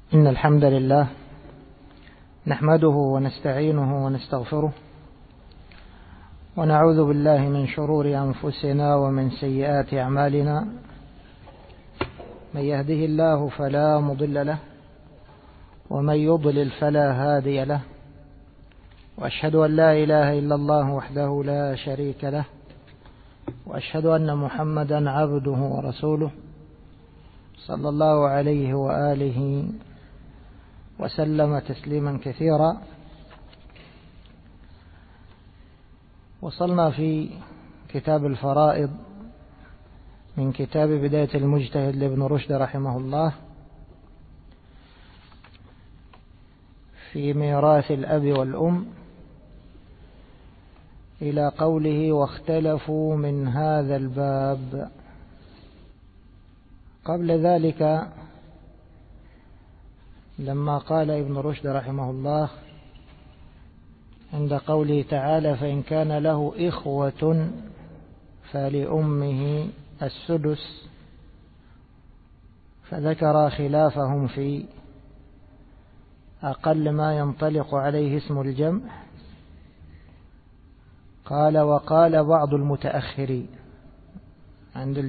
إن الحمد لله نحمده ونستعينه ونستغفره ونعوذ بالله من شرور أنفسنا ومن سيئات أعمالنا. من يهده الله فلا مضل له ومن يضلل فلا هادي له، وأشهد أن لا إله إلا الله وحده لا شريك له، وأشهد أن محمدا عبده ورسوله صلى الله عليه وآله وسلم تسليما كثيرا. وصلنا في كتاب الفرائض من كتاب بداية المجتهد لابن رشد رحمه الله في ميراث الأب والأم إلى قوله واختلفوا من هذا الباب. قبل ذلك لما قال ابن رشد رحمه الله عند قوله تعالى فإن كان له إخوة فلأمه السدس، فذكر خلافهم في أقل ما ينطلق عليه اسم الجمع. قال وقال بعض المتأخرين عند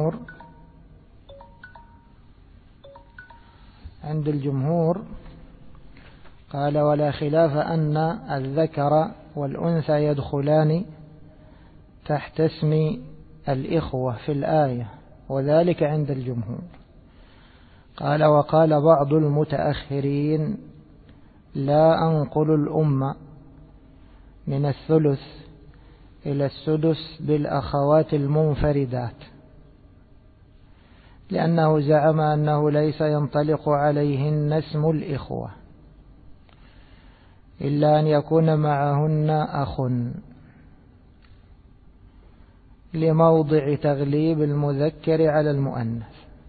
الجمهور قال ولا خلاف أن الذكر والأنثى يدخلان تحت اسم الإخوة في الآية، وذلك عند الجمهور. قال وقال بعض المتأخرين لا أنقل الأم من الثلث إلى السدس بالأخوات المنفردات، لأنه زعم أنه ليس ينطلق عليهن اسم الإخوة إلا أن يكون معهن أخ، لموضع تغليب المذكر على المؤنث.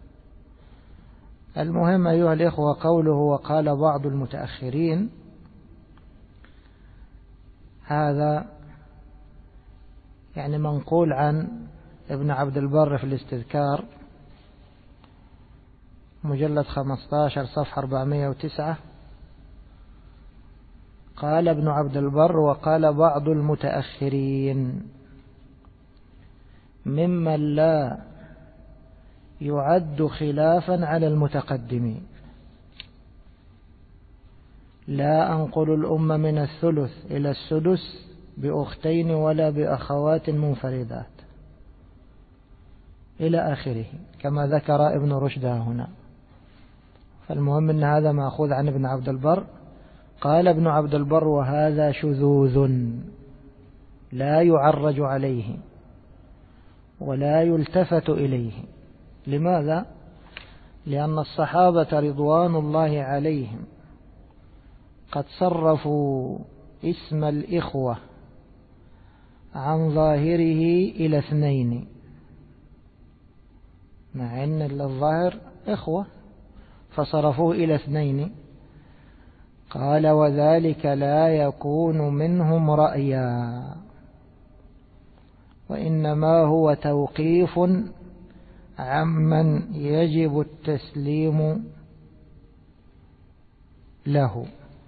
المهم أيها الإخوة قوله وقال بعض المتأخرين، هذا يعني منقول عن ابن عبد البر في الاستذكار مجلد 15 صفحة 409. قال ابن عبد البر وقال بعض المتأخرين ممن لا يعد خلافا على المتقدمين، لا أنقل الأم من الثلث إلى السدس بأختين ولا بأخوات منفردات إلى آخره كما ذكر ابن رشد هنا. فالمهم أن هذا مأخوذ عن ابن عبد البر. قال ابن عبد البر وهذا شذوذ لا يعرج عليه ولا يلتفت إليه. لماذا؟ لأن الصحابة رضوان الله عليهم قد صرفوا اسم الإخوة عن ظاهره إلى اثنين، مع أن الظاهر إخوة فصرفوه إلى اثنين. قال وذلك لا يكون منهم رأيا، وإنما هو توقيف عمن يجب التسليم له.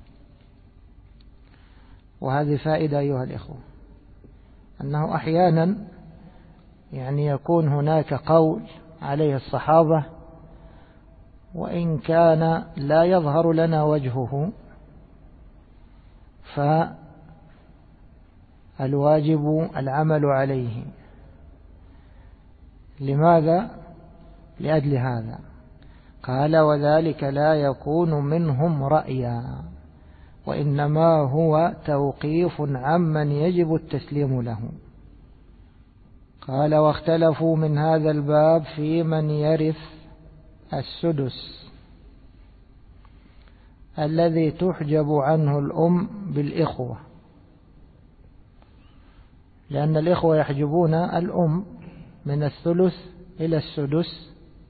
وهذه فائدة أيها الإخوة، أنه أحيانا يعني يكون هناك قول عليه الصحابة وإن كان لا يظهر لنا وجهه، فالواجب العمل عليه. لماذا؟ لأجل هذا قال وذلك لا يكون منهم رأيا، وإنما هو توقيف عمن يجب التسليم له. قال واختلفوا من هذا الباب في من يرث السدس الذي تحجب عنه الأم بالإخوة، لأن الإخوة يحجبون الأم من الثلث إلى السدس،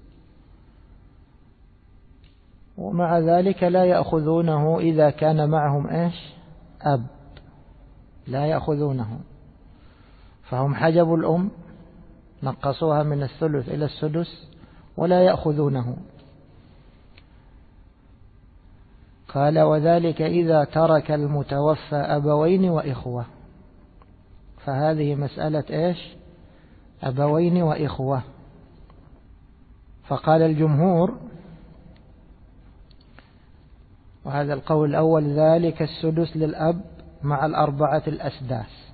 ومع ذلك لا يأخذونه إذا كان معهم أب، لا يأخذونه، فهم حجبوا الأم نقصوها من الثلث إلى السدس ولا يأخذونه. قال وذلك إذا ترك المتوفى أبوين وإخوة. فهذه مسألة إيش؟ أبوين وإخوة. فقال الجمهور، وهذا القول الأول، ذلك السدس للأب مع الأربعة الأسداس،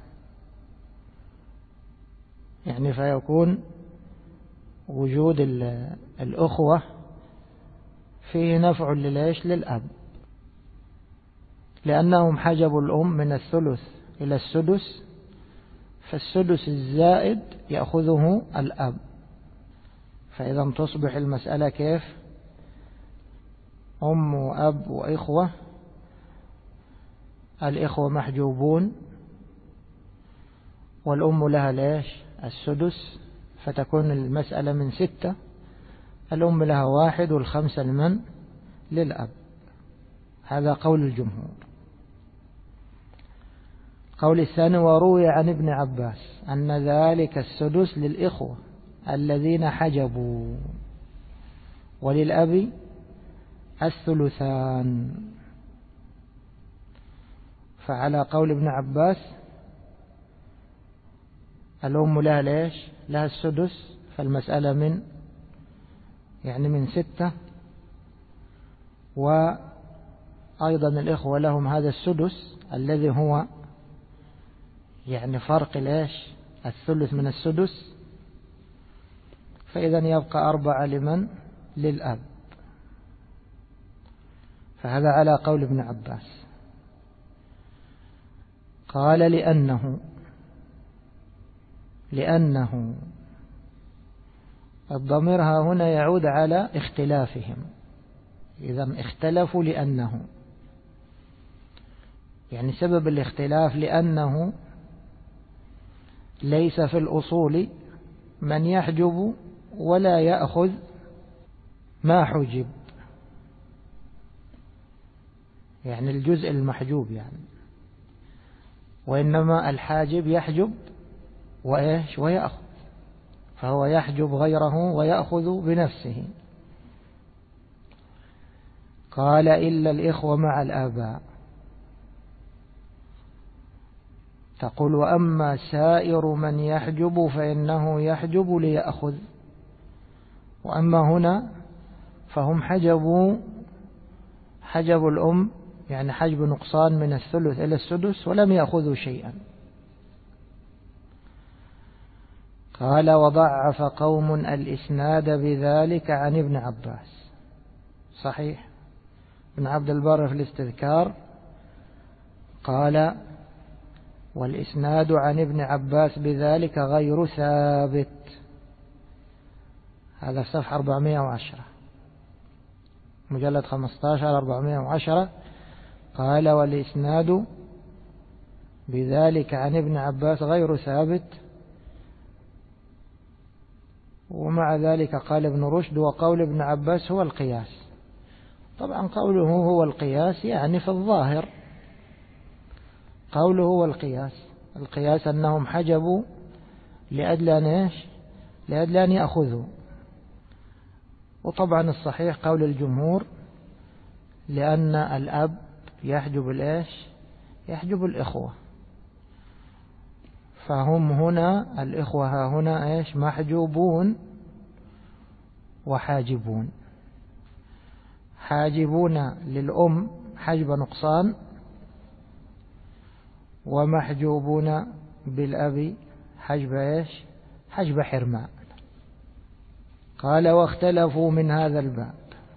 يعني فيكون وجود الأخوة فيه نفع للأب، لأنهم حجبوا الأم من الثلث إلى السدس، فالسدس الزائد يأخذه الأب. فإذا تصبح المسألة كيف؟ أم وأب وإخوة، الإخوة محجوبون والأم لها ليش؟ السدس، فتكون المسألة من 6، الأم لها 1 والخمسة لمن؟ للأب. هذا قول الجمهور. قول الثاني، وروي عن ابن عباس أن ذلك السدس للإخوة الذين حجبوا، وللأب الثلثان. فعلى قول ابن عباس الأم لها ليش؟ لها السدس، فالمسألة من 6، وأيضا الإخوة لهم هذا السدس الذي هو فرق ليش؟ الثلث من السدس، فإذا يبقى 4 لمن؟ للأب. فهذا على قول ابن عباس. قال لأنه الضمير هنا يعود على اختلافهم، إذا اختلفوا لأنه، سبب الاختلاف لأنه ليس في الأصول من يحجب ولا يأخذ ما حجب، الجزء المحجوب، وإنما الحاجب يحجب ويأخذ، فهو يحجب غيره ويأخذ بنفسه. قال إلا الإخوة مع الآباء. تقول وأما سائر من يحجب فإنه يحجب ليأخذ، وأما هنا فهم حجبوا الأم، حجب نقصان من الثلث إلى السدس، ولم يأخذوا شيئا. قال وضعف قوم الإسناد بذلك عن ابن عباس. صحيح، ابن عبد البر في الاستذكار قال والإسناد عن ابن عباس بذلك غير ثابت. هذا في صفحة 410، مجلد 15 410. قال والإسناد بذلك عن ابن عباس غير ثابت، ومع ذلك قال ابن رشد وقول ابن عباس هو القياس. طبعا قوله هو القياس في الظاهر قوله هو القياس أنهم حجبوا لأجل أن يأخذوا. وطبعا الصحيح قول الجمهور، لأن الأب يحجب يحجب الإخوة، فهم هنا الإخوة هنا محجوبون وحاجبون. حاجبون للأم حجب نقصان، ومحجوبون بالأب حجب حجب حرمان. قال واختلفوا من هذا الباب،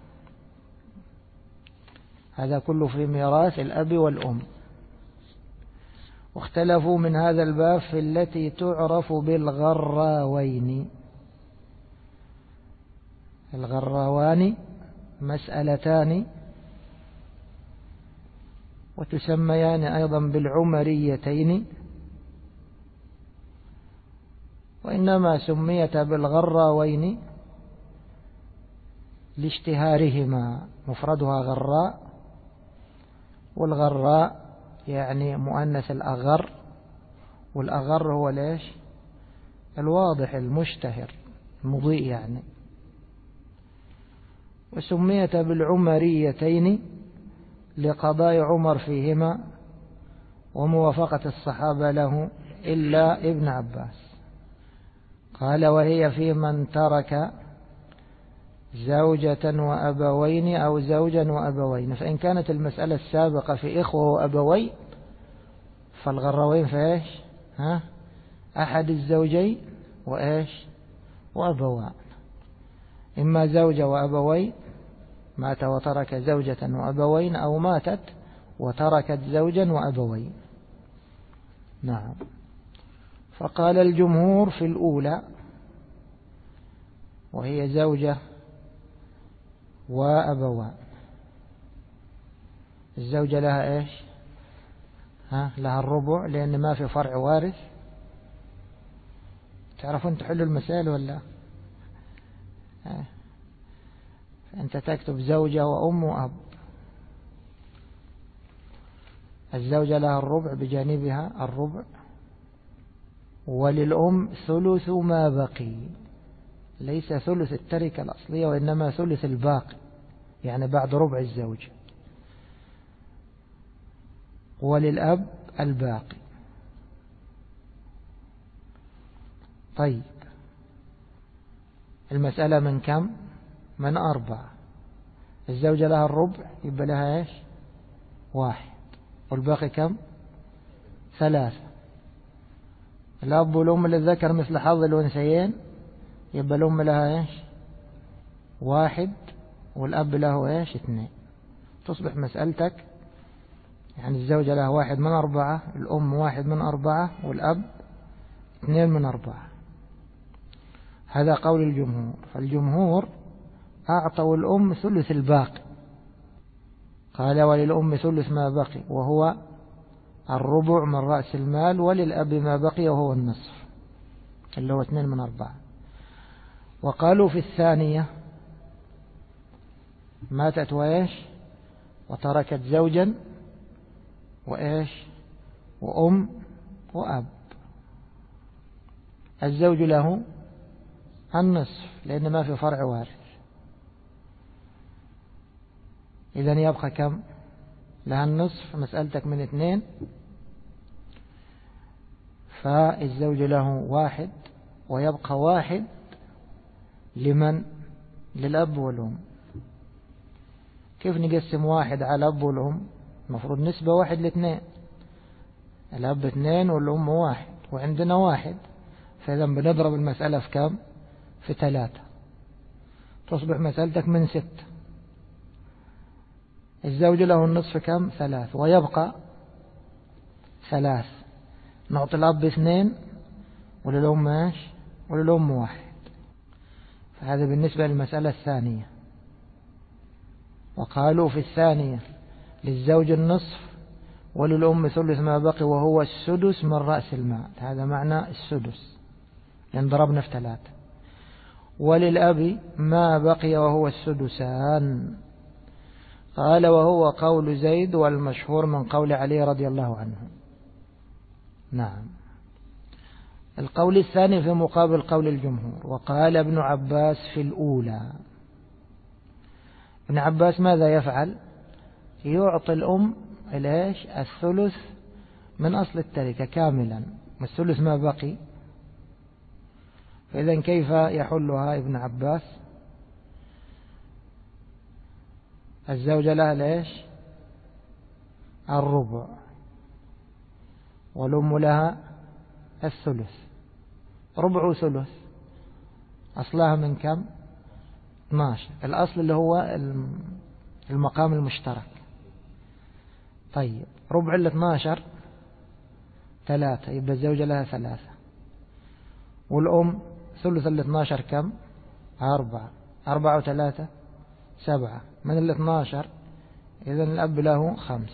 هذا كله في ميراث الأب والأم. واختلفوا من هذا الباب في التي تعرف بالغراوين. الغراوان مسألتان، وتسميان أيضا بالعمريتين، وإنما سميتا بالغراوين لاشتهارهما، مفردها غراء، والغراء مؤنث الأغر، والأغر هو الواضح المشتهر المضيء وسميت بالعمريتين لقضاء عمر فيهما وموافقة الصحابة له إلا ابن عباس. قال وهي في من ترك زوجة وأبوين أو زوجا وأبوين. فإن كانت المسألة السابقة في إخوة وأبوين فالغروين في إيش؟ أحد الزوجين وإيش؟ وأبوان. إما زوجة وأبوين مات وترك زوجة وأبوين، أو ماتت وتركت زوجا وأبوين. نعم. فقال الجمهور في الأولى وهي زوجة وأبوان. الزوجة لها إيش؟ لها الربع، لأن ما في فرع وارث. تعرفون تحلوا المسائل ولا؟ أنت تكتب زوجة وأم وأب. الزوجة لها الربع بجانبها الربع، وللأم ثلث ما بقي، ليس ثلث التركة الأصلية وإنما ثلث الباقي، يعني بعد ربع الزوج. وللأب الباقي. طيب المسألة من كم؟ من 4. الزوجة لها الربع، يبقى لها إيش؟ 1، والباقي كم؟ 3. الأب والأم للذكر مثل حظ الأنثيين، يبقى الأم لها إيش؟ 1 والأب له إيش؟ 2. تصبح مسألتك يعني الزوجة لها 1 من 4، الأم 1 من 4، والأب 2 من 4. هذا قول الجمهور. فالجمهور أعطوا الأم ثلث الباقي. قال وللأم ثلث ما بقي وهو الربع من رأس المال، وللأب ما بقي وهو النصف اللي هو 2 من 4. وقالوا في الثانية ماتت وإيش؟ وتركت زوجا وإيش؟ وأم وأب. الزوج له النصف لأن ما في فرع وارث. إذن يبقى كم؟ لها النصف. مسألتك من 2، فالزوج له 1 ويبقى 1 لمن؟ للأب والأم. كيف نقسم 1 على الأب والأم؟ المفروض نسبة 1 ل2. الأب 2 والأم 1، وعندنا 1، فإذا بنضرب المسألة في كم؟ في 3. تصبح مسألتك من 6. الزوج له النصف كم؟ 3، ويبقى 3. نعطي الأب 2 وللأم ايش؟ وللأم 1. فهذا بالنسبة للمسألة الثانية. وقالوا في الثانية للزوج النصف وللأم ثلث ما بقي وهو السدس من رأس المال. هذا معنى السدس لأن ضربنا في 3. وللأب ما بقي وهو السدسان. قال وهو قول زيد والمشهور من قول علي رضي الله عنه. نعم. القول الثاني في مقابل قول الجمهور. وقال ابن عباس في الأولى. ابن عباس ماذا يفعل؟ يعطي الأم الإيش؟ الثلث من أصل التركة كاملا، والثلث ما بقي. فإذا كيف يحلها ابن عباس؟ الزوجة لها ليش؟ الربع، والأم لها الثلث. ربع وثلث أصلها من كم؟ 12. الأصل اللي هو المقام المشترك. طيب ربع 12 3، يبقى الزوجة لها 3. والأم ثلث 12 كم؟ 4. 4 و3 7 من 12. إذن الأب له 5.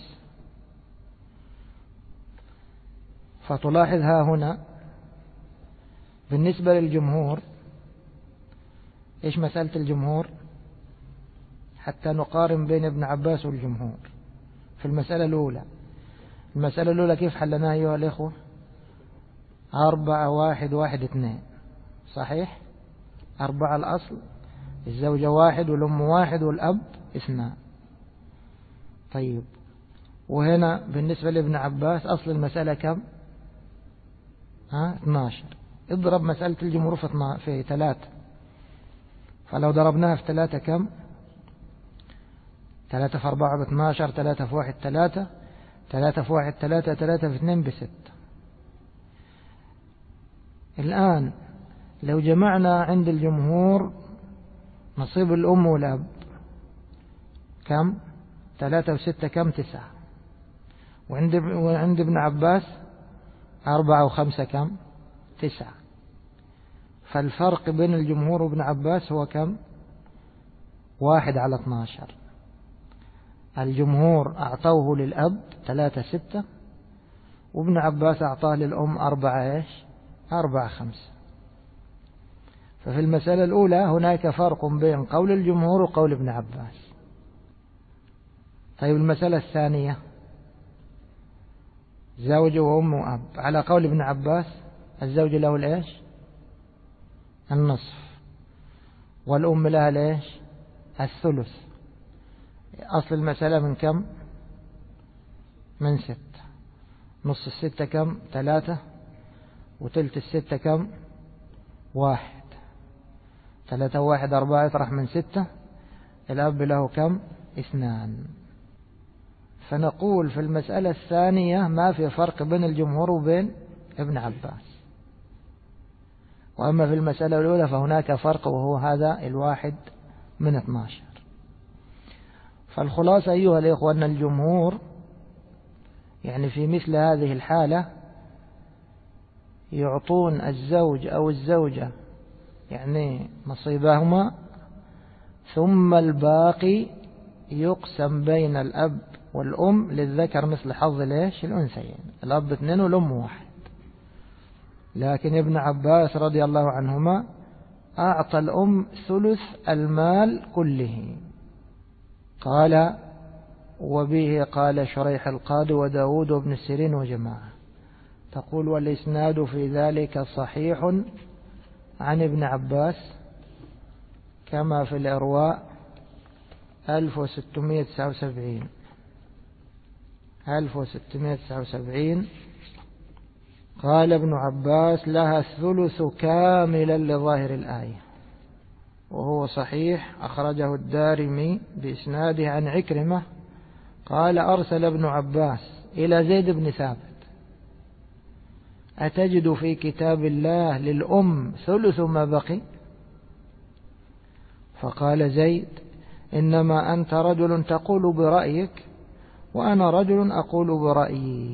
فتلاحظ ها هنا بالنسبة للجمهور إيش مسألة الجمهور حتى نقارن بين ابن عباس والجمهور في المسألة الأولى. المسألة الأولى كيف حلناها أيها الإخوة؟ 4 1 1 2 صحيح. 4 الأصل، الزوجة 1 والأم 1 والأب 2. طيب، وهنا بالنسبة لابن عباس أصل المسألة كم؟ 12. اضرب مسألة الجمهور في 3، فلو ضربناها في 3 كم؟ 3 في 4 ب12، 3 في 1 3، 3 في 1 3، 3 في 2 ب6. الآن لو جمعنا عند الجمهور نصيب الأم والأب كم؟ 3 و6 كم؟ 9. وعند ابن عباس 4 و5 كم؟ 9. فالفرق بين الجمهور وابن عباس هو كم؟ 1/12. الجمهور أعطوه للأب 3 6، وابن عباس أعطاه للأم 4 5. ففي المسألة الأولى هناك فرق بين قول الجمهور وقول ابن عباس. طيب المسألة الثانية، زوج وأم وأب. على قول ابن عباس الزوج له النصف، والأم لها الثلث. أصل المسألة من كم؟ من 6. نص 6 كم؟ 3، وتلت 6 كم؟ 1. 3 و1 4، يطرح من 6. الأب له كم؟ 2. فنقول في المسألة الثانية ما في فرق بين الجمهور وبين ابن عباس. وأما في المسألة الأولى فهناك فرق، وهو هذا 1/12. فالخلاصة أيها الإخوة أن الجمهور يعني في مثل هذه الحالة يعطون الزوج أو الزوجة يعني نصيبهما، ثم الباقي يقسم بين الأب والأم للذكر مثل حظ الأنثيين. الأب 2 والأم 1. لكن ابن عباس رضي الله عنهما أعطى الأم ثلث المال كله. قال: وبه قال شريح القاضي وداود وابن السيرين وجماعة. تقول: والإسناد في ذلك صحيح عن ابن عباس كما في الإرواء 1679. قال ابن عباس: لها الثلث كاملا لظاهر الآية، وهو صحيح. أخرجه الدارمي بإسناده عن عكرمة قال: أرسل ابن عباس إلى زيد بن ثابت: أتجد في كتاب الله للأم ثلث ما بقي؟ فقال زيد: إنما أنت رجل تقول برأيك، وأنا رجل أقول برأيي.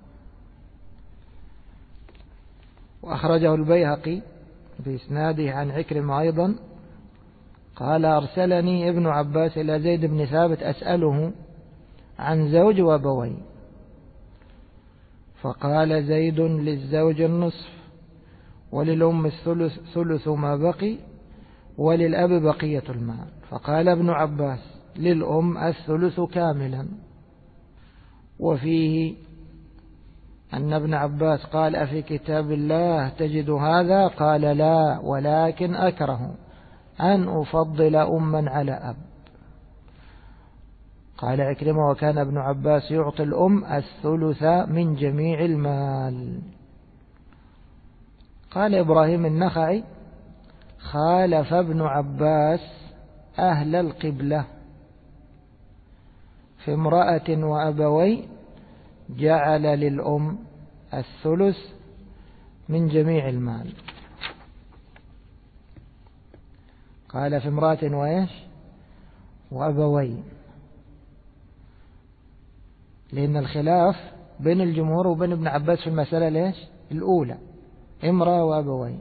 وأخرجه البيهقي بإسناده عن عكرمة أيضا قال: أرسلني ابن عباس إلى زيد بن ثابت أسأله عن زوج وأبوين، فقال زيد: للزوج النصف، وللأم ثلث ما بقي، وللأب بقية المال. فقال ابن عباس: للأم الثلث كاملا. وفيه أن ابن عباس قال: أفي كتاب الله تجد هذا؟ قال: لا، ولكن أكره أن أفضل أما على أب. قال عكرمة: وكان ابن عباس يعطي الأم الثلث من جميع المال. قال إبراهيم النخعي: خالف ابن عباس أهل القبلة في امرأة وأبوي جعل للأم الثلث من جميع المال. قال في امرأة وأبوي، لأن الخلاف بين الجمهور وبين ابن عباس في المسألة الأولى امرأة وأبوي.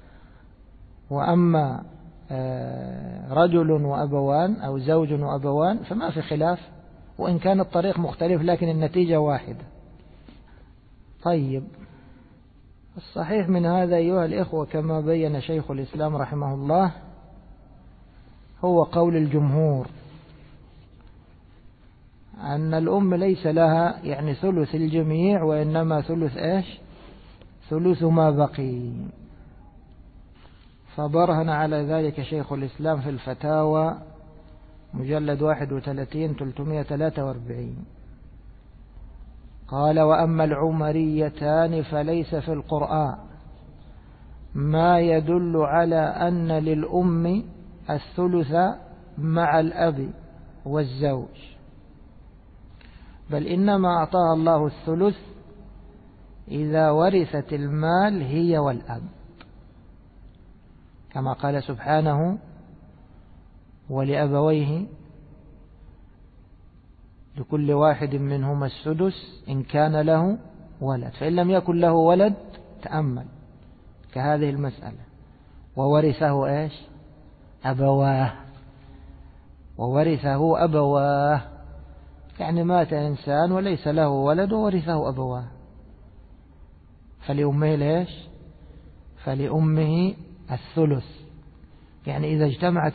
وأما رجل وأبوان أو زوج وأبوان فما في خلاف، وإن كان الطريق مختلف لكن النتيجة واحدة. طيب، الصحيح من هذا أيها الإخوة كما بين شيخ الإسلام رحمه الله هو قول الجمهور أن الأم ليس لها يعني ثلث الجميع، وإنما ثلث ما بقي. فبرهن على ذلك شيخ الإسلام في الفتاوى مجلد 31 343. قال: وأما العمريتان فليس في القرآن ما يدل على أن للأم الثلث مع الأب والزوج، بل إنما أعطاها الله الثلث إذا ورثت المال هي والأب، كما قال سبحانه: ولأبويه لكل واحد منهما السدس إن كان له ولد، فإن لم يكن له ولد تأمل كهذه المسألة: وورثه إيش؟ أبواه. وورثه أبواه يعني مات إنسان وليس له ولد وورثه أبواه، فلأمه ليش؟ فلأمه الثلث، يعني إذا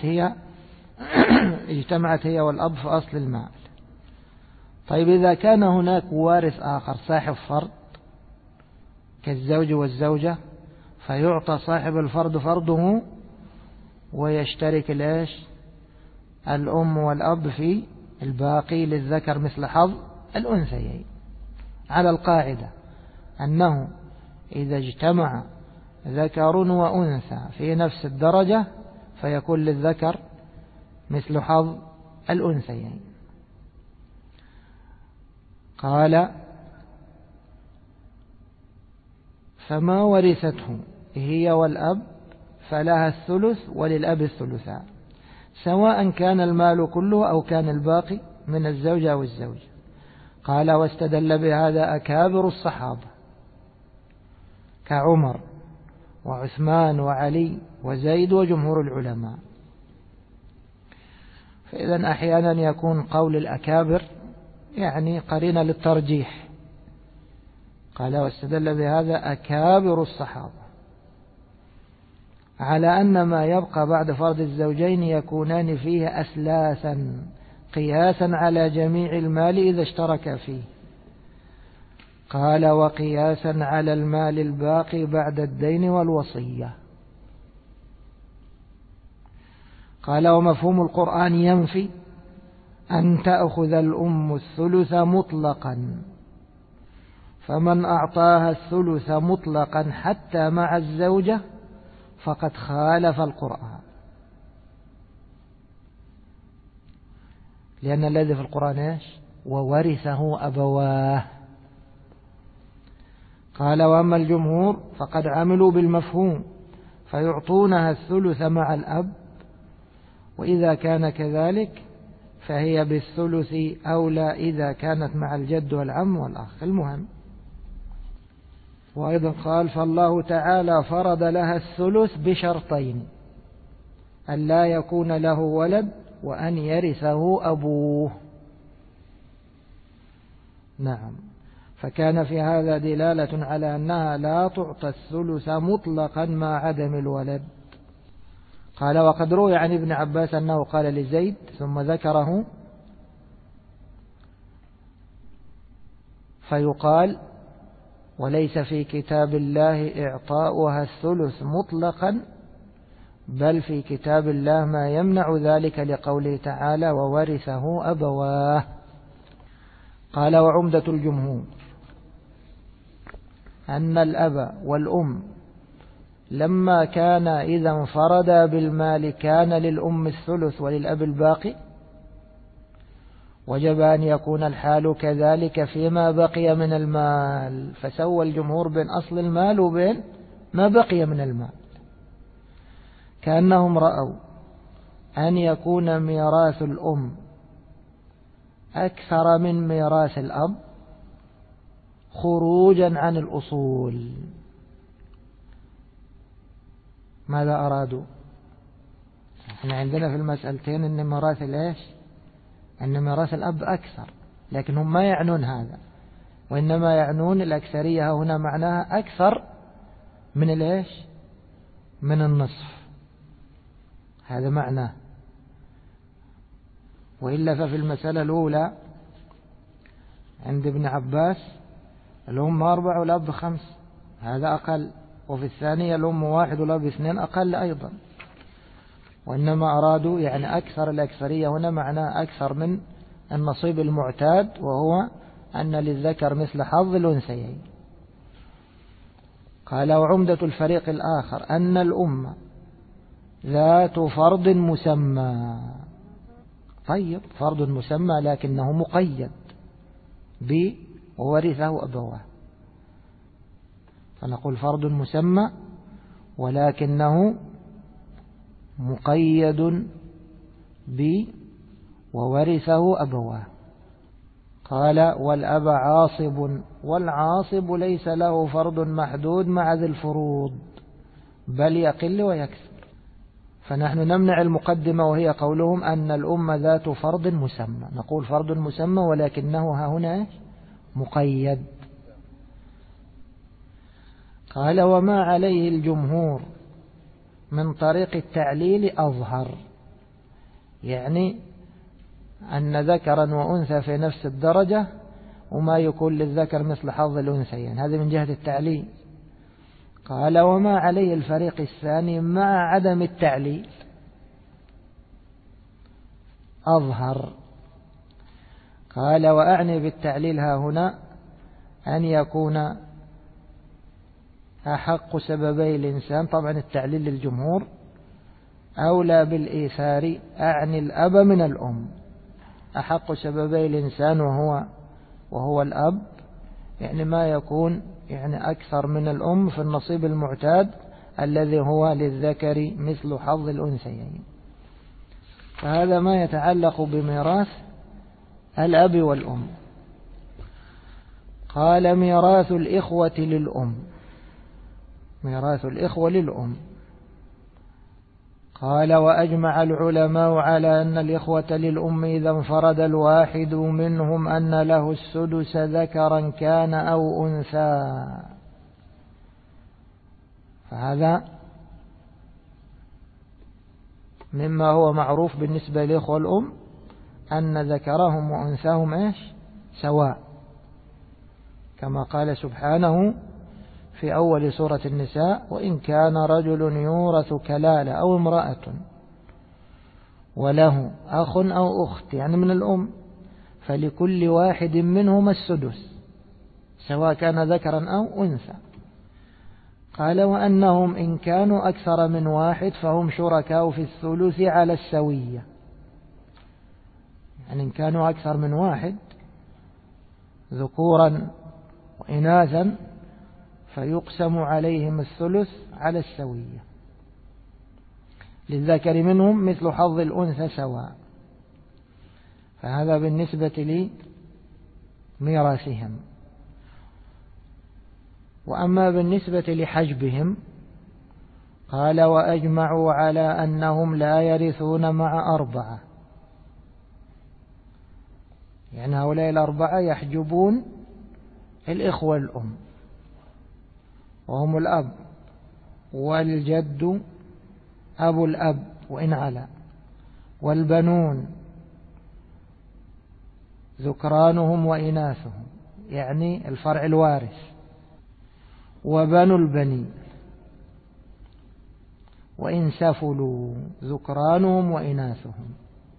اجتمعت هي والأب في أصل المال. طيب إذا كان هناك وارث آخر صاحب فرض كالزوج والزوجة، فيعطى صاحب الفرض فرضه ويشترك ليش؟ الأم والأب في الباقي، للذكر مثل حظ الأنثيين، على القاعدة أنه إذا اجتمع ذكر وأنثى في نفس الدرجة فيكون للذكر مثل حظ الأنثيين. قال: فما ورثته هي والأب فلها الثلث وللأب الثلثان، سواء كان المال كله أو كان الباقي من الزوجة أو الزوج. قال: واستدل بهذا أكابر الصحابة كعمر وعثمان وعلي وزيد وجمهور العلماء. فإذا أحيانا يكون قول الأكابر يعني قرينة للترجيح. قال: واستدل بهذا أكابر الصحابة على أن ما يبقى بعد فرض الزوجين يكونان فيه أثلاثا، قياسا على جميع المال إذا اشترك فيه. قال: وقياسا على المال الباقي بعد الدين والوصية. قال: ومفهوم القرآن ينفي أن تأخذ الأم الثلث مطلقا، فمن أعطاها الثلث مطلقا حتى مع الزوجة فقد خالف القرآن، لأن الذي في القرآن إيش؟ وورثه أبواه. قال: وأما الجمهور فقد عملوا بالمفهوم فيعطونها الثلث مع الأب، وإذا كان كذلك فهي بالثلث أولى إذا كانت مع الجد والعم والأخ. المهم، وأيضا قال: فالله تعالى فرض لها الثلث بشرطين: أن لا يكون له ولد وأن يرثه أبوه. نعم، فكان في هذا دلالة على أنها لا تعطى الثلث مطلقا مع عدم الولد. قال: وقد روي عن ابن عباس أنه قال لزيد ثم ذكره، فيقال: وليس في كتاب الله إعطاؤها الثلث مطلقا، بل في كتاب الله ما يمنع ذلك لقوله تعالى: وورثه أبواه. قال: وعمدة الجمهور أن الأب والأم لما كان إذا انفردا بالمال كان للأم الثلث وللأب الباقي، وجب أن يكون الحال كذلك فيما بقي من المال، فسوى الجمهور بين أصل المال وبين ما بقي من المال، كأنهم رأوا أن يكون ميراث الأم أكثر من ميراث الأب خروجا عن الأصول. ماذا أرادوا؟ احنا عندنا في المسألتين أن ميراث الإيش؟ أن ميراث الأب أكثر، لكن هم ما يعنون هذا، وإنما يعنون الأكثرية هنا معناها أكثر من الإيش؟ من النصف، هذا معناه. وإلا ففي المسألة الأولى عند ابن عباس الأم 4 والأب 5، هذا أقل، وفي الثانية الأم 1 والأب 2 أقل أيضا. وإنما أرادوا يعني أكثر. الأكثرية هنا معناه أكثر من النصيب المعتاد، وهو أن للذكر مثل حظ الأنثيين. قال وعمدة الفريق الآخر أن الأمة ذات فرض مسمى. طيب، فرض مسمى لكنه مقيد وورثه أبواه، فنقول فرض مسمى ولكنه مقيد وورثه أبواه. قال والأب عاصب، والعاصب ليس له فرض محدود مع ذي الفروض، بل يقل ويكثر. فنحن نمنع المقدمة وهي قولهم أن الأمة ذات فرض مسمى، نقول فرض مسمى ولكنه ها هنا مقيد. قال وما عليه الجمهور من طريق التعليل أظهر، يعني أن ذكرا وأنثى في نفس الدرجة وما يكون للذكر مثل حظ الأنثيين، هذا من جهة التعليل. قال وما عليه الفريق الثاني مع عدم التعليل أظهر. قال وأعني بالتعليل ها هنا أن يكون أحق سببي الإنسان، طبعا التعليل للجمهور أولى بالإيثار، أعني الأب من الأم. أحق سببي الإنسان وهو الأب، يعني ما يكون يعني أكثر من الأم في النصيب المعتاد الذي هو للذكر مثل حظ الأنثيين. فهذا ما يتعلق بميراث الأب والأم. قال ميراث الإخوة للأم، ميراث الإخوة للأم. قال وأجمع العلماء على أن الإخوة للأم إذا انفرد الواحد منهم أن له السدس ذكرا كان أو أنثى. فهذا مما هو معروف بالنسبة للإخوة الأم أن ذكرهم وأنثاهم سواء، كما قال سبحانه في أول سورة النساء وإن كان رجل يورث كلالة أو امرأة وله أخ أو أخت يعني من الأم فلكل واحد منهما السدس سواء كان ذكرا أو أنثى. قال وأنهم إن كانوا أكثر من واحد فهم شركاء في الثلث على السوية، يعني إن كانوا أكثر من واحد ذكورا وإناثا فيقسم عليهم الثلث على السوية، للذكر منهم مثل حظ الأنثى سواء. فهذا بالنسبة لميراثهم. وأما بالنسبة لحجبهم قال وأجمعوا على أنهم لا يرثون مع أربعة، يعني هؤلاء الأربعة يحجبون الإخوة الأم وهم الأب والجد أبو الأب وإن علا، والبنون ذكرانهم وإناثهم يعني الفرع الوارث، وبنو البني وإن سفلوا ذكرانهم وإناثهم.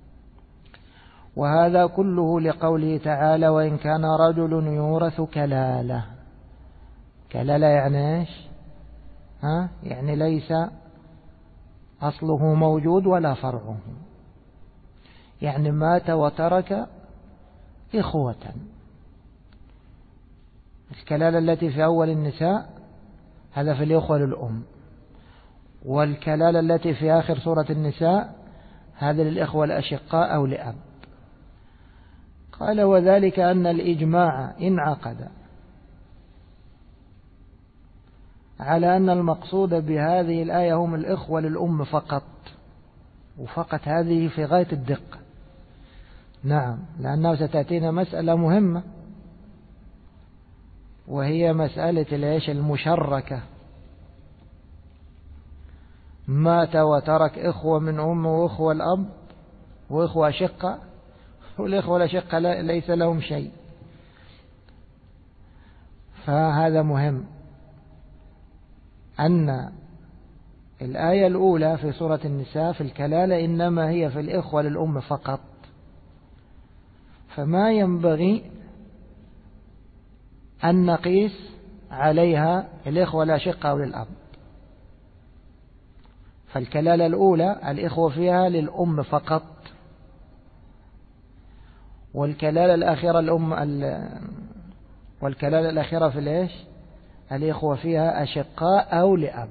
وهذا كله لقوله تعالى وإن كان رجل يورث كلالة. كلالة يعني إيش؟ يعني ليس أصله موجود ولا فرعه، يعني مات وترك إخوة. الكلالة التي في أول النساء هذا في الإخوة للأم، والكلالة التي في آخر سورة النساء هذا للإخوة الأشقاء أو لأب. قال وذلك أن الإجماع انعقد على أن المقصود بهذه الآية هم الإخوة للأم فقط، وفقط هذه في غاية الدقة. نعم، لأنه ستأتينا مسألة مهمة وهي مسألة المشركة. مات وترك إخوة من أم وإخوة الأب وإخوة أشقة، والإخوة الأشقة ليس لهم شيء. فهذا مهم أن الآية الأولى في سورة النساء في الكلالة إنما هي في الإخوة للأم فقط، فما ينبغي أن نقيس عليها الإخوة الأشقة أو للأب. فالكلالة الأولى الإخوة فيها للأم فقط، والكلالة الأخيرة في الإيش؟ الإخوة فيها أشقاء أو لأب.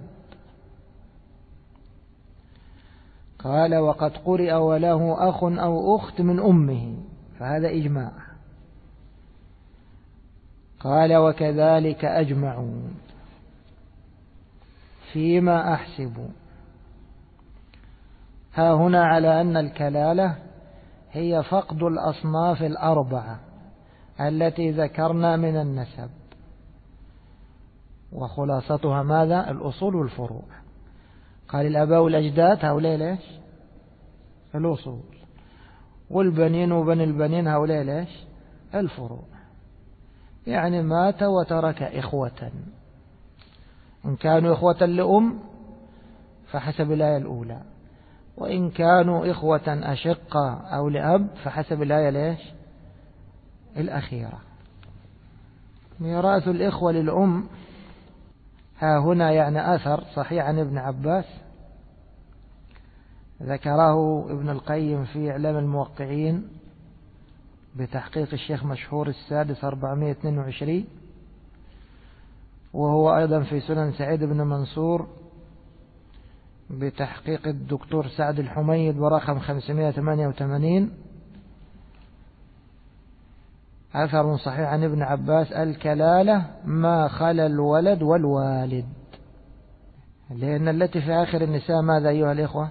قال وقد قرئ وله أخ أو أخت من أمه، فهذا إجماع. قال وكذلك أجمعوا فيما أحسب. ها هنا على أن الكلالة هي فقد الأصناف الأربعة التي ذكرنا من النسب، وخلاصتها ماذا؟ الأصول والفروع. قال الآباء والأجداد هؤلاء ليش؟ الأصول. والبنين وبني البنين هؤلاء ليش؟ الفروع. يعني مات وترك إخوة، إن كانوا إخوة لأم فحسب الآية الأولى، وإن كانوا إخوة أشقة أو لأب فحسب الآية ليش؟ الأخيرة. ميراث الإخوة للأم ها هنا يعني أثر صحيح عن ابن عباس ذكره ابن القيم في إعلام الموقعين بتحقيق الشيخ مشهور السادس 422، وهو أيضا في سنن سعيد بن منصور بتحقيق الدكتور سعد الحميد برقم 588. أثر صحيح عن ابن عباس الكلالة ما خلا الولد والوالد، لأن التي في آخر النساء ماذا أيها الإخوة؟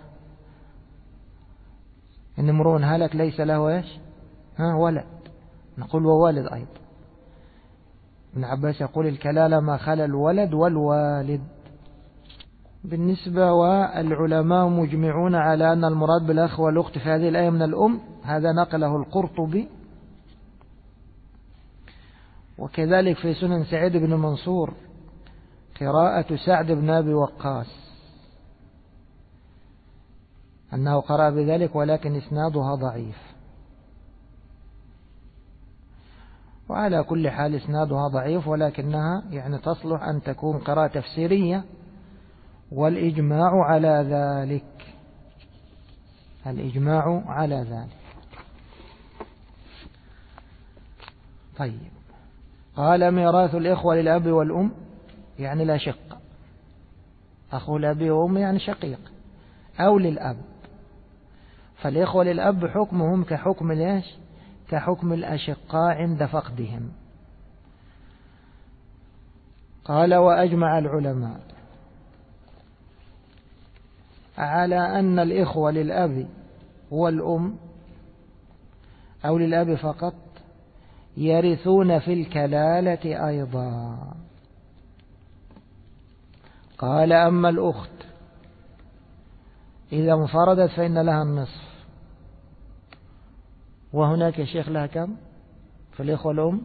إن امرؤ هلك ليس له إيش؟ ولد، نقول ووالد أيضا. ابن عباس يقول الكلالة ما خلا الولد والوالد. بالنسبة والعلماء مجمعون على أن المراد بالأخ والأخت في هذه الآية من الأم، هذا نقله القرطبي، وكذلك في سنن سعيد بن منصور قراءة سعد بن أبي وقاص أنه قرأ بذلك، ولكن إسنادها ضعيف. وعلى كل حال إسنادها ضعيف، ولكنها يعني تصلح أن تكون قراءة تفسيرية، والإجماع على ذلك. الإجماع على ذلك. طيب، قال ميراث الإخوة للأب والأم يعني لا شق، أخو الأب وأم يعني شقيق، أو للأب. فالإخوة للأب حكمهم كحكم ليش؟ كحكم الأشقاء عند فقدهم. قال وأجمع العلماء على أن الإخوة للأب والأم أو للأب فقط يرثون في الكلالة أيضا. قال أما الأخت إذا انفردت فإن لها النصف. وهناك يا شيخ لها كم في الإخوة الأم؟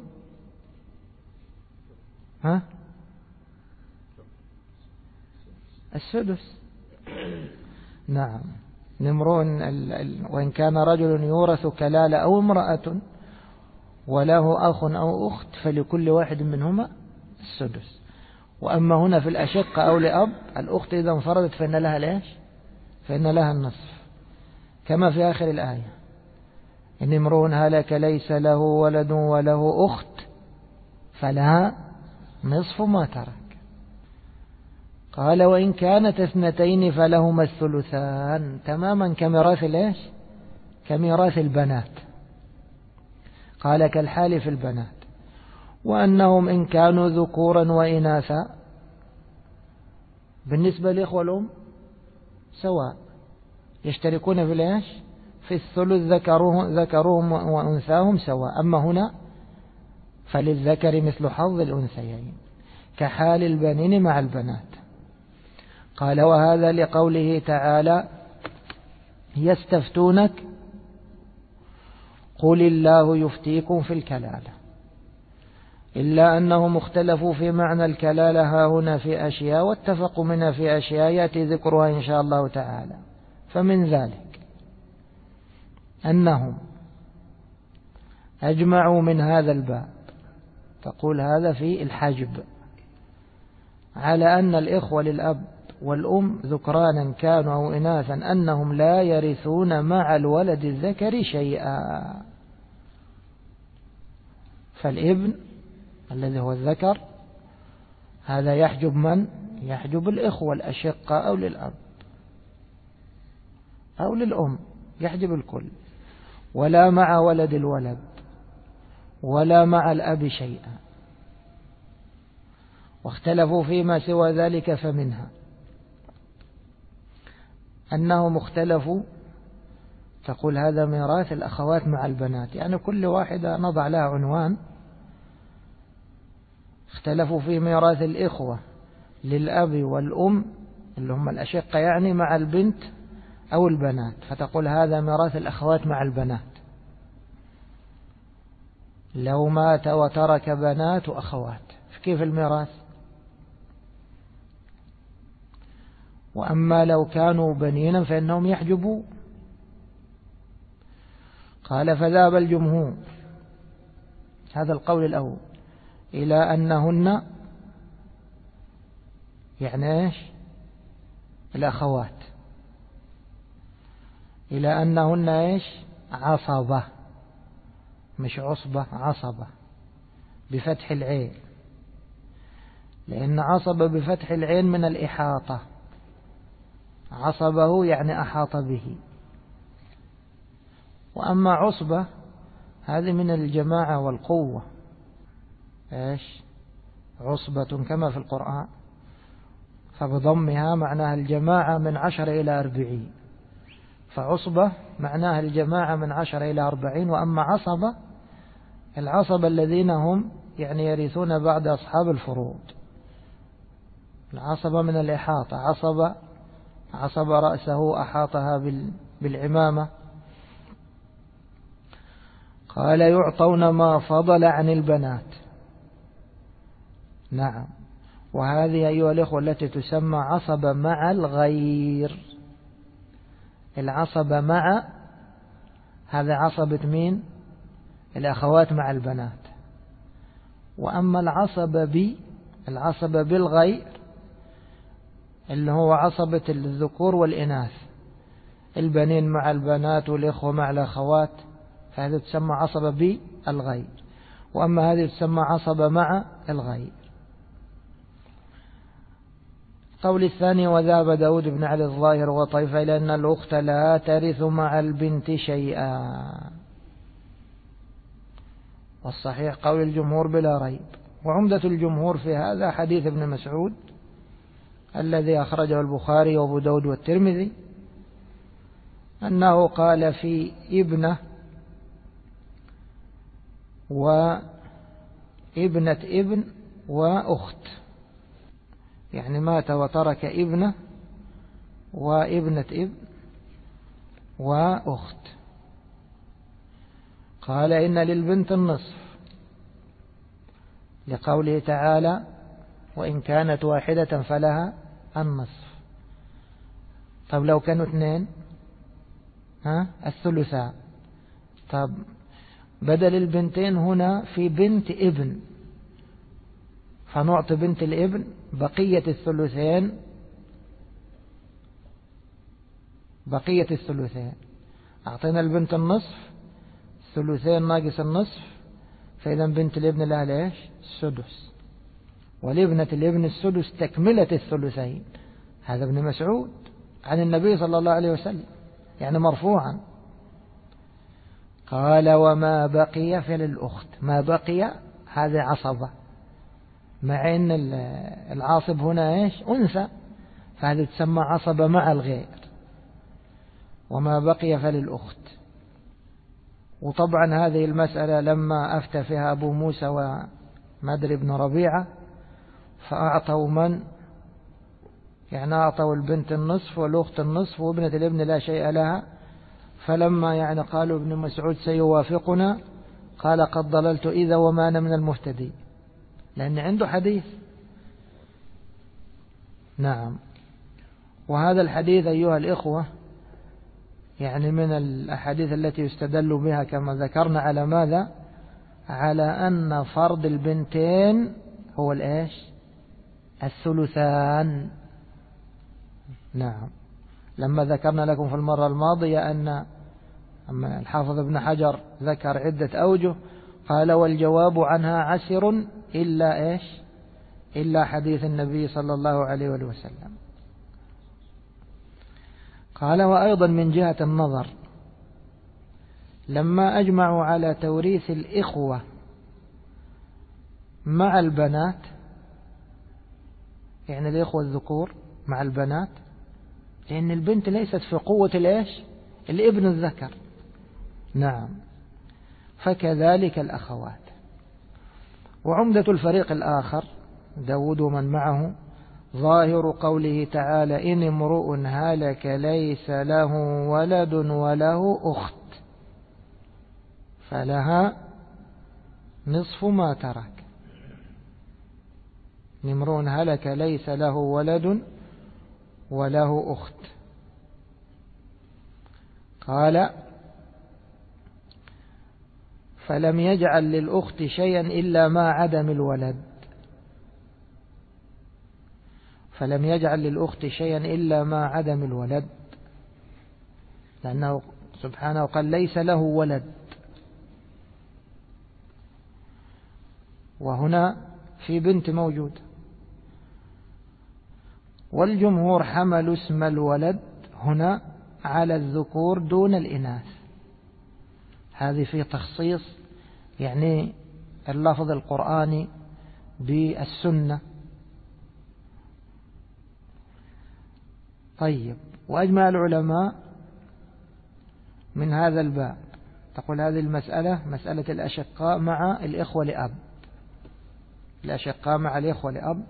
السدس. نعم. نمرون وإن كان رجل يورث كلالة أو امرأة وله أخ أو أخت فلكل واحد منهما السدس. وأما هنا في الأشقة أو لأب، الأخت إذا انفردت فإن لها ليش؟ فإن لها النصف، كما في آخر الآية إن امرؤ هلك ليس له ولد وله أخت فلها نصف ما ترك. قال وإن كانت اثنتين فلهما الثلثان، تماما كميراث ليش؟ كميراث البنات. قال كالحال في البنات. وأنهم إن كانوا ذكورا وإناثا بالنسبة لإخوة الأم سواء، يشتركون في ليش؟ في الثلث، ذكرهم وأنثاهم سواء. أما هنا فللذكر مثل حظ الأنثيين كحال البنين مع البنات. قال وهذا لقوله تعالى يستفتونك قل الله يفتيكم في الكلالة. إلا أنهم اختلفوا في معنى الكلالة ها هنا في أشياء، واتفقوا منها في أشياء يأتي ذكرها إن شاء الله تعالى. فمن ذلك أنهم أجمعوا من هذا الباب، تقول هذا في الحجب، على أن الإخوة للأب والأم ذكرانا كانوا أو إناثا أنهم لا يرثون مع الولد الذكر شيئا. فالابن الذي هو الذكر هذا يحجب من؟ يحجب الإخوة الأشقة أو للأب أو للأم، يحجب الكل، ولا مع ولد الولد ولا مع الأب شيئا. واختلفوا فيما سوى ذلك، فمنها أنهم اختلفوا، تقول هذا ميراث الأخوات مع البنات، يعني كل واحدة نضع لها عنوان. اختلفوا في ميراث الإخوة للأب والأم اللي هم الأشقة يعني مع البنت أو البنات، فتقول هذا ميراث الأخوات مع البنات، لو مات وترك بنات وأخوات كيف الميراث؟ وأما لو كانوا بنينا فإنهم يحجبوا. قال فذهب الجمهور، هذا القول الأول، إلى أنهن يعني إيش؟ الأخوات، إلى أنهن إيش؟ عصبة، مش عصبة، عصبة بفتح العين، لأن عصبة بفتح العين من الإحاطة، عصبه يعني أحاط به. وأما عصبة هذه من الجماعة والقوة، إيش؟ عصبة كما في القرآن، فبضمها معناها الجماعة من 10 إلى 40، فعصبة معناها الجماعة من 10 إلى 40. وأما عصبة، العصبة الذين هم يعني يرثون بعد أصحاب الفروض. العصبة من الإحاطة، عصب رأسه أحاطها بالعمامة. قال يعطون ما فضل عن البنات. نعم، وهذه أيها الإخوة التي تسمى عصبة مع الغير. العصبة مع، هذا عصبة مين؟ الأخوات مع البنات. وأما العصبة بالغير اللي هو عصبة الذكور والإناث، البنين مع البنات والإخوة مع الأخوات، فهذه تسمى عصبة بالغير. وأما هذه تسمى عصبة مع الغير. قول الثاني وذهب داود بن علي الظاهر وطيفة إلى أن الأخت لا ترث مع البنت شيئا، والصحيح قول الجمهور بلا ريب. وعمدة الجمهور في هذا حديث ابن مسعود الذي أخرجه البخاري وابو داود والترمذي، أنه قال في ابنة وابنة ابن وأخت، يعني مات وترك ابنة وابنة ابن وأخت. قال إن للبنت النصف، لقوله تعالى وإن كانت واحدة فلها النصف. طب لو كانوا اثنين الثلثان. طب بدل البنتين هنا في بنت ابن، فنعطي بنت الابن بقية الثلثين، أعطينا البنت النصف، الثلثين ناقص النصف، فإذا بنت الابن لها ليش؟ السدس، ولابنة الابن السدس تكملة الثلثين. هذا ابن مسعود عن النبي صلى الله عليه وسلم، يعني مرفوعا. قال وما بقي فللأخت. ما بقي هذا عصبة، مع أن العاصب هنا إيش؟ أنثى، فهذه تسمى عصبة مع الغير. وما بقي فللأخت. وطبعا هذه المسألة لما أفتى فيها أبو موسى ومدر بن ربيعة، فأعطوا من؟ يعني أعطوا البنت النصف والأخت النصف وابنة الابن لا شيء لها. فلما يعني قالوا ابن مسعود سيوافقنا، قال قد ضللت إذا وما أنا من المهتدين. لأن عنده حديث. نعم. وهذا الحديث أيها الإخوة يعني من الأحاديث التي يستدل بها كما ذكرنا على ماذا؟ على أن فرض البنتين هو الإيش؟ الثلثان. نعم. لما ذكرنا لكم في المرة الماضية أن الحافظ ابن حجر ذكر عدة أوجه، قال والجواب عنها عسر إلا إيش؟ إلا حديث النبي صلى الله عليه وسلم. قال وأيضا من جهة النظر لما أجمعوا على توريث الإخوة مع البنات، يعني الإخوة الذكور مع البنات، لأن البنت ليست في قوة الإيش؟ الابن الذكر. نعم. فكذلك الأخوات. وعمدة الفريق الآخر داود ومن معه ظاهر قوله تعالى إن امرؤ هلك ليس له ولد وله أخت فلها نصف ما ترك. إن امرؤ هلك ليس له ولد وله أخت. قال فلم يجعل للأخت شيئا إلا ما عدم الولد. فلم يجعل للأخت شيئا إلا ما عدم الولد، لأنه سبحانه قال ليس له ولد، وهنا في بنت موجود. والجمهور حملوا اسم الولد هنا على الذكور دون الإناث. هذه فيه تخصيص يعني اللفظ القرآني بالسنة. طيب. وأجمع العلماء من هذا الباب، تقول هذه المسألة مسألة الأشقاء مع الإخوة لأب، الأشقاء مع الإخوة لأب،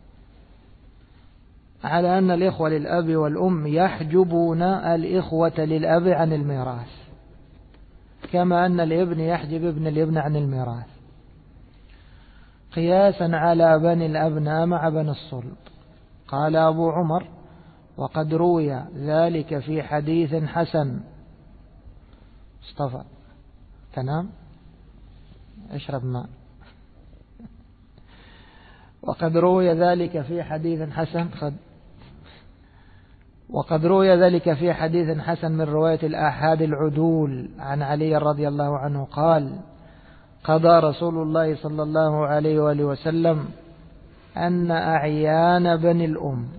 على أن الإخوة للأب والأم يحجبون الإخوة للأب عن الميراث، كما أن الابن يحجب ابن الابن عن الميراث، قياسا على بني الأبناء مع بني الصلب. قال أبو عمر وقد روي ذلك في حديث حسن. مصطفى تنام اشرب ماء. وقد روي ذلك في حديث حسن وقد روي ذلك في حديث حسن من رواية الآحاد العدول عن علي رضي الله عنه قال قضى رسول الله صلى الله عليه وآله وسلم أن أعيان بني الأم،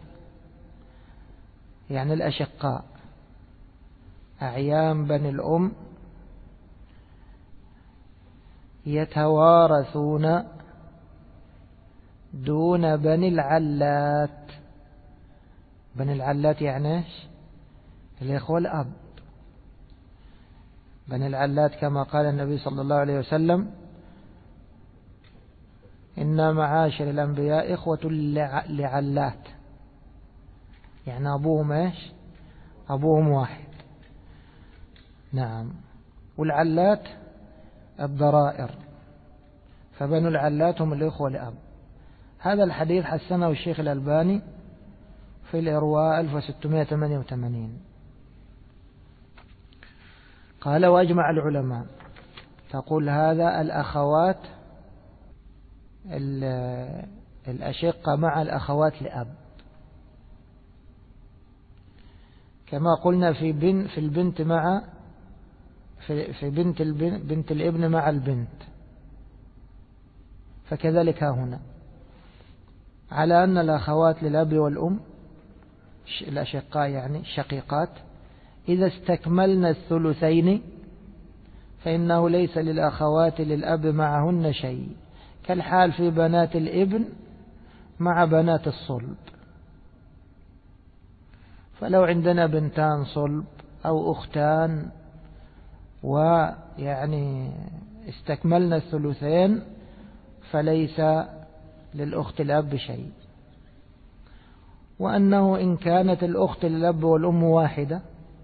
يعني الأشقاء، أعيان بني الأم يتوارثون دون بني العلات. بني العلات يعني ايش؟ الإخوة الأب. بني العلات كما قال النبي صلى الله عليه وسلم إن معاشر الأنبياء إخوة لعلات، يعني أبوهم ايش؟ أبوهم واحد. نعم. والعلات الضرائر، فبنو العلات هم الإخوة لأب. هذا الحديث حسنه الشيخ الألباني في الإرواء 1688. قال وأجمع العلماء، تقول هذا الأخوات الأشقة مع الأخوات لأب، كما قلنا في البنت مع في بنت الابن مع البنت، فكذلك ها هنا على أن الأخوات للأب والأم الأشقاء يعني الشقيقات إذا استكملنا الثلثين فإنه ليس للأخوات للأب معهن شيء، كالحال في بنات الابن مع بنات الصلب. فلو عندنا بنتان صلب أو أختان ويعني استكملنا الثلثين فليس للأخت الأب شيء. وأنه إن كانت الأخت للأب والأم واحدة،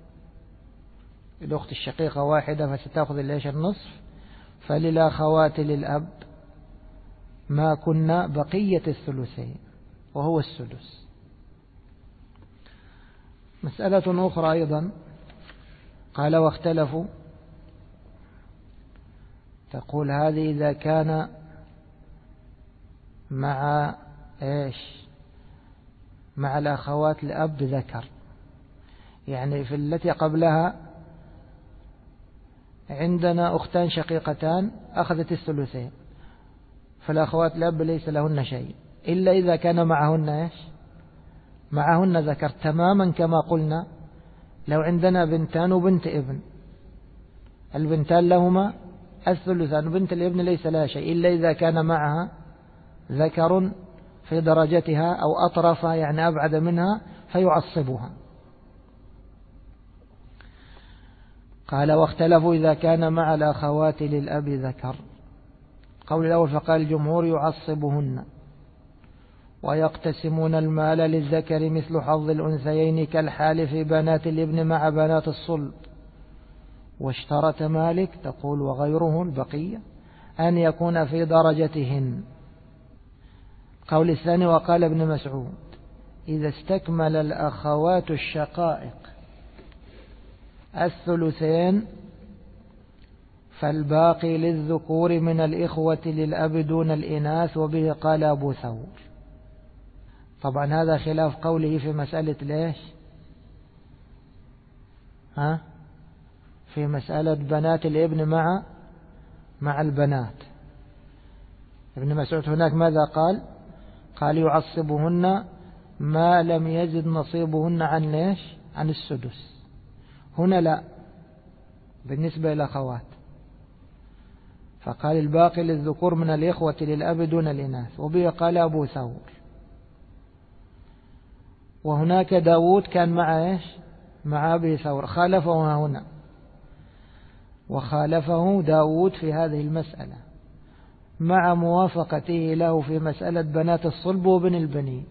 الأخت الشقيقة واحدة فستأخذ النصف، فللأخوات للأب ما كنا بقية الثلثين وهو السدس. مسألة أخرى أيضا قال واختلفوا، تقول هذه إذا كان مع مع الأخوات لأب ذكر، يعني في التي قبلها عندنا أختان شقيقتان أخذت الثلثين، فالأخوات لأب ليس لهن شيء إلا إذا كان معهن معهن ذكر، تماما كما قلنا لو عندنا بنتان وبنت ابن، البنتان لهما الثلثان، بنت الابن ليس لها شيء إلا إذا كان معها ذكر في درجتها أو أطرف يعني أبعد منها فيعصبها. قال واختلفوا إذا كان مع الأخوات للأب ذكر. قول الأول فقال الجمهور يعصبهن ويقتسمون المال للذكر مثل حظ الأنثيين كالحال في بنات الابن مع بنات الصلب. واشترط مالك تقول وغيره البقية أن يكون في درجتهن. قول الثاني وقال ابن مسعود إذا استكمل الأخوات الشقائق الثلثين فالباقي للذكور من الإخوة للأب دون الإناث، وبه قال أبو ثور. طبعا هذا خلاف قوله في مسألة ليش في مسألة بنات الابن مع البنات. ابن مسعود هناك ماذا قال يعصبهن ما لم يزد نصيبهن عن السدس. هنا لا بالنسبة إلى الأخوات، فقال الباقي للذكور من الإخوة للأب دون الإناث، وبه قال أبو ثور. وهناك داود كان مع أبي ثور، خالفه هنا وخالفه داود في هذه المسألة مع موافقته له في مسألة بنات الصلب وبن البنين.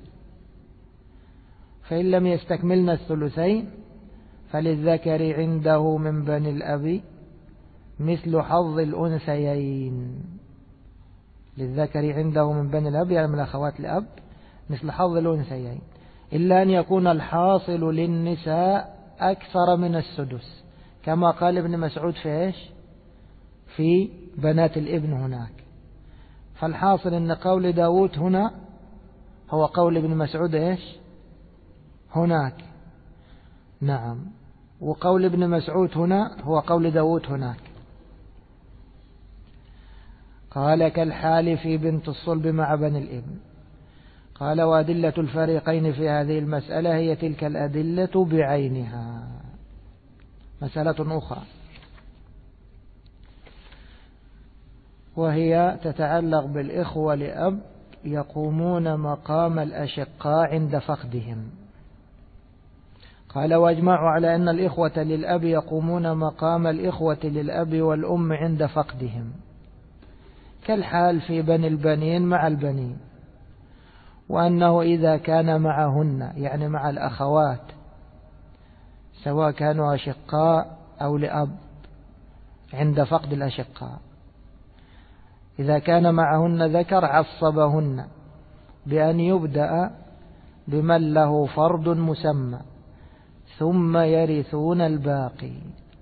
فإن لم يستكملن الثلثين فللذكر عنده من بني الأب مثل حظ الأنثيين. للذكر عنده من بني الأب يعني من أخوات الأب مثل حظ الأنثيين، إلا أن يكون الحاصل للنساء أكثر من السدس كما قال ابن مسعود في بنات الابن هناك. فالحاصل أن قول داود هنا هو قول ابن مسعود هناك، نعم، وقول ابن مسعود هنا هو قول داود هناك. قال كالحال في بنت الصلب مع بني الابن. قال وأدلة الفريقين في هذه المسألة هي تلك الأدلة بعينها. مسألة أخرى وهي تتعلق بالإخوة لأب يقومون مقام الأشقاء عند فقدهم. قال واجمعوا على أن الإخوة للأب يقومون مقام الإخوة للأب والأم عند فقدهم، كالحال في بني البنين مع البنين، وأنه إذا كان معهن يعني مع الأخوات سواء كانوا أشقاء أو لأب عند فقد الأشقاء، إذا كان معهن ذكر عصبهن بأن يبدأ بمن له فرد مسمى ثم يرثون الباقي.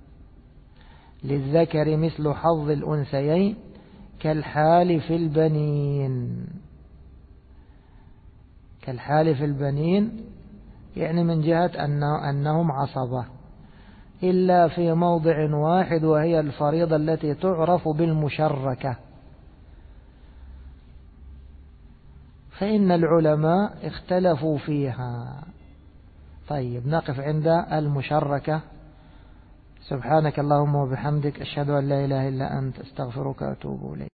للذكر مثل حظ الأنثيين كالحال في البنين. كالحال في البنين يعني من جهة أنهم عصبة، إلا في موضع واحد وهي الفريضة التي تعرف بالمشركة، فإن العلماء اختلفوا فيها. طيب نقف عند المشركة. سبحانك اللهم وبحمدك أشهد أن لا إله إلا أنت أستغفرك وأتوب إليك.